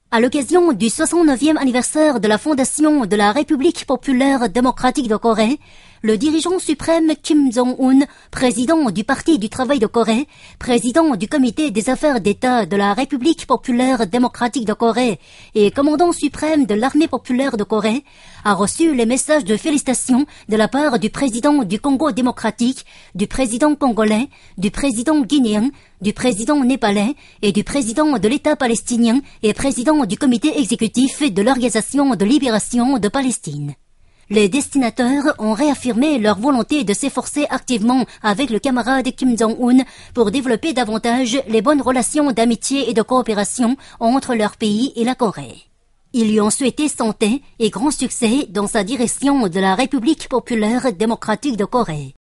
À l'occasion du 69e anniversaire de la fondation de la République populaire démocratique de Corée, le dirigeant suprême Kim Jong-un, président du Parti du travail de Corée, président du Comité des affaires d'État de la République populaire démocratique de Corée et commandant suprême de l'armée populaire de Corée, a reçu les messages de félicitations de la part du président du Congo démocratique, du président congolais, du président guinéen, du président népalais et du président de l'État palestinien et président du comité exécutif de l'Organisation de libération de Palestine. Les destinataires ont réaffirmé leur volonté de s'efforcer activement avec le camarade Kim Jong-un pour développer davantage les bonnes relations d'amitié et de coopération entre leur pays et la Corée. Ils lui ont souhaité santé et grand succès dans sa direction de la République populaire démocratique de Corée.